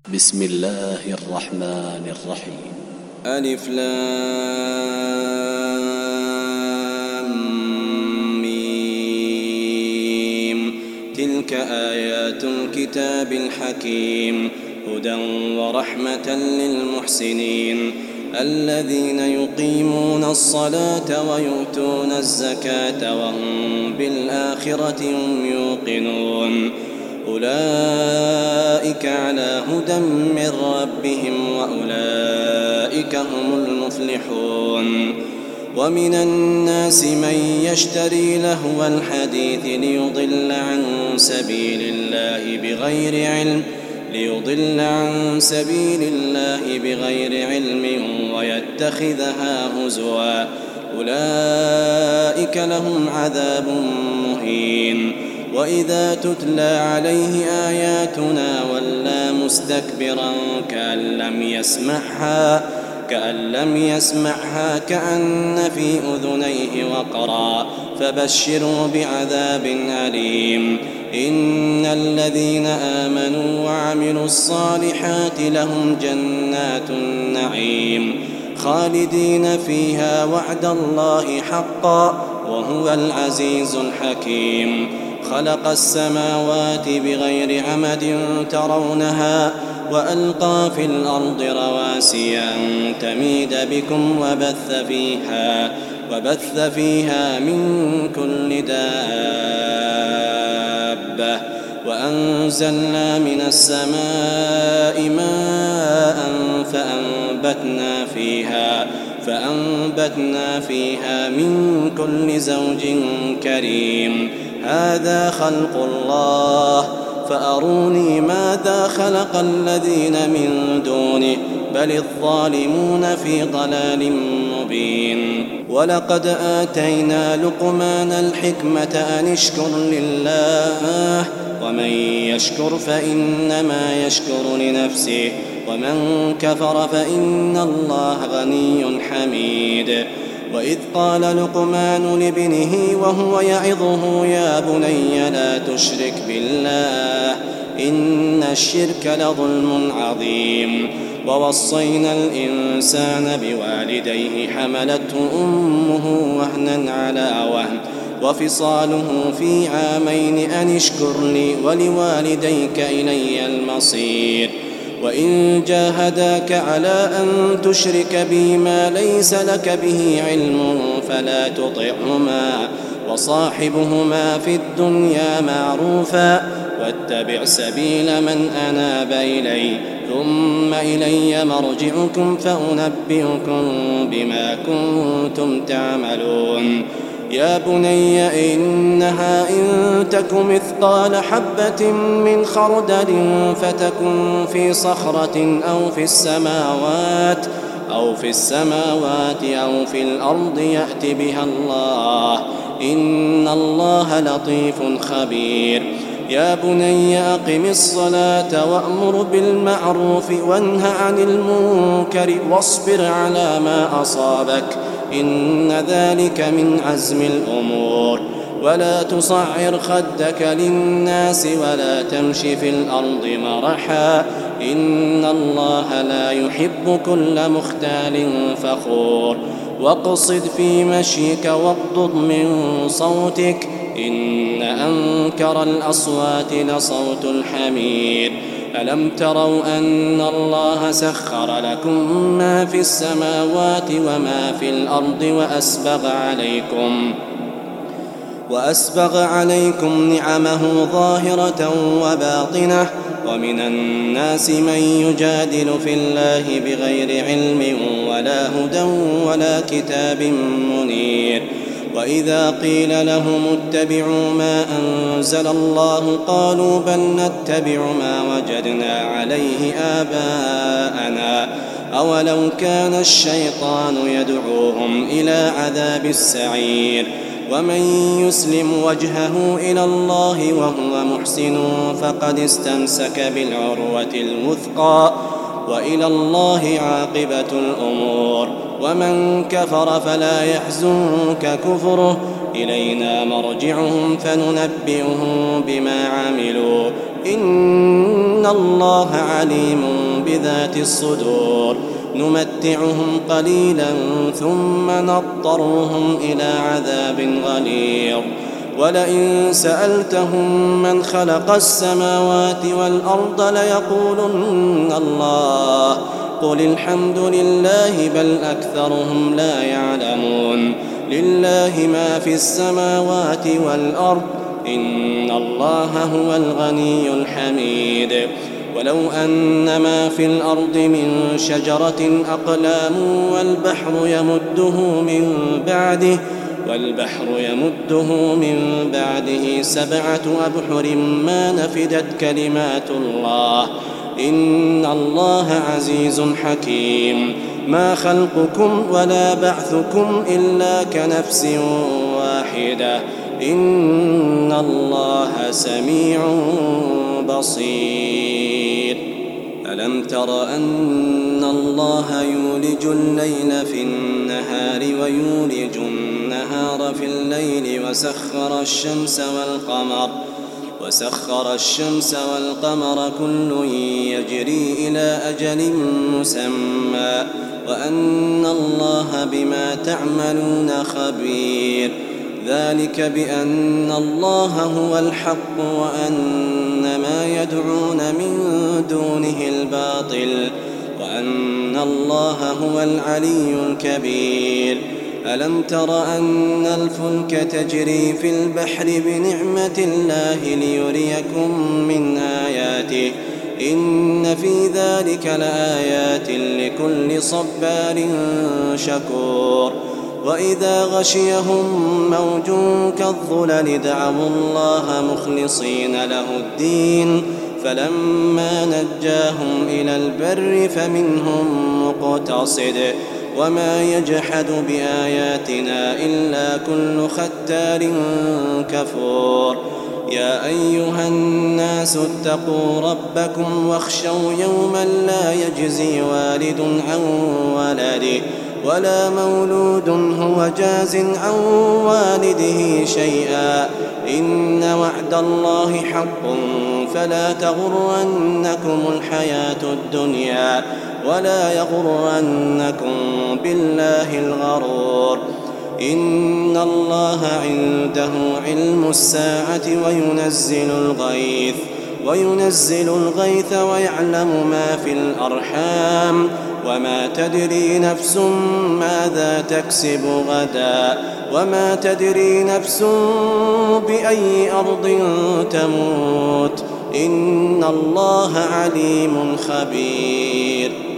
بسم الله الرحمن الرحيم. ألف لام ميم. تلك آيات الكتاب الحكيم هدى ورحمة للمحسنين الذين يقيمون الصلاة ويؤتون الزكاة وهم بالآخرة هم يوقنون أولئك على هدى من ربهم وأولئك هم المفلحون. ومن الناس من يشتري لهو الحديث ليضل عن سبيل الله بغير علم ويتخذها هزوا أولئك لهم عذاب مهين. وإذا تتلى عليه آياتنا ولى مستكبرا كأن لم يسمعها كأن في أذنيه وقرا فبشره بعذاب أليم. إن الذين آمنوا وعملوا الصالحات لهم جنات النعيم خالدين فيها وعد الله حقا وهو العزيز الحكيم. خلق السماوات بغير عمد ترونها وألقى في الأرض رواسي أن تميد بكم وبث فيها من كل دابة وأنزلنا من السماء ماء فأنبتنا فيها من كل زوج كريم. هذا خلق الله فأروني ماذا خلق الذين من دونه بل الظالمون في ضلال مبين. ولقد آتينا لقمان الحكمة أن اشكر لله ومن يشكر فإنما يشكر لنفسه ومن كفر فإن الله غني حميد. وإذ قال لقمان لابنه وهو يعظه يا بني لا تشرك بالله إن الشرك لظلم عظيم. ووصينا الإنسان بوالديه حملته أمه وهنا على وهن وفصاله في عامين أن اشكر لي ولوالديك إلي المصير. وإن جاهداك على أن تشرك بي ما ليس لك به علم فلا تطعهما وصاحبهما في الدنيا معروفا واتبع سبيل من أناب إلي ثم إلي مرجعكم فأنبئكم بما كنتم تعملون. يا بني إنها إن تك مثقال حبة من خردل فتكن في صخرة أو في السماوات أو في الأرض يأت بها الله إن الله لطيف خبير. يا بني أقم الصلاة وأمر بالمعروف وانه عن المنكر واصبر على ما أصابك إن ذلك من عزم الأمور. ولا تصعر خدك للناس ولا تمش في الأرض مرحا إن الله لا يحب كل مختال فخور. واقصد في مشيك واغضض من صوتك إن أنكر الأصوات لصوت الحمير. ألم تروا أن الله سخر لكم ما في السماوات وما في الأرض وأسبغ عليكم نعمه ظاهرة وباطنة. ومن الناس من يجادل في الله بغير علم ولا هدى ولا كتاب منير. وإذا قيل لهم اتبعوا ما أنزل الله قالوا بل نتبع ما وجدنا عليه آباءنا أولو كان الشيطان يدعوهم إلى عذاب السعير. ومن يسلم وجهه إلى الله وهو محسن فقد استمسك بالعروة الوثقى وإلى الله عاقبة الأمور. ومن كفر فلا يحزنك كفره إلينا مرجعهم فننبئهم بما عملوا إن الله عليم بذات الصدور نمتعهم قليلا ثم نضطرهم إلى عذاب غليظ ولئن سألتهم من خلق السماوات والأرض ليقولن الله قل الحمد لله بل أكثرهم لا يعلمون لله ما في السماوات والأرض إن الله هو الغني الحميد ولو أن ما في الأرض من شجرة أقلام والبحر يمده من بعده 7 أبحر ما نفدت كلمات الله إن الله عزيز حكيم ما خلقكم ولا بعثكم إلا كنفس واحدة إن الله سميع بصير ألم تر أن الله يولج الليل في النهار ويولج النهار في الليل وسخر الشمس والقمر كل يجري إلى أجل مسمى وأن الله بما تعملون خبير ذلك بأن الله هو الحق وأن ما يدعون من دونه الباطل وأن الله هو العلي الكبير ألم تر أن الفلك تجري في البحر بنعمة الله ليريكم من آياته إن في ذلك لآيات لكل صبار شكور وإذا غشيهم موج كالظلل دعوا الله مخلصين له الدين فلما نجاهم إلى البر فمنهم مقتصد وما يجحد بآياتنا إلا كل ختار كفور يا أيها الناس اتقوا ربكم واخشوا يوما لا يجزي والد عن ولده ولا مولود هو جاز عن والده شيئا إن وعد الله حق فلا تغرنكم الحياة الدنيا ولا يغرنكم بالله الغرور إن الله عنده علم الساعة وينزل الغيث ويعلم ما في الأرحام وما تدري نفس ماذا تكسب غدا وما تدري نفس بأي أرض تموت إن الله عليم خبير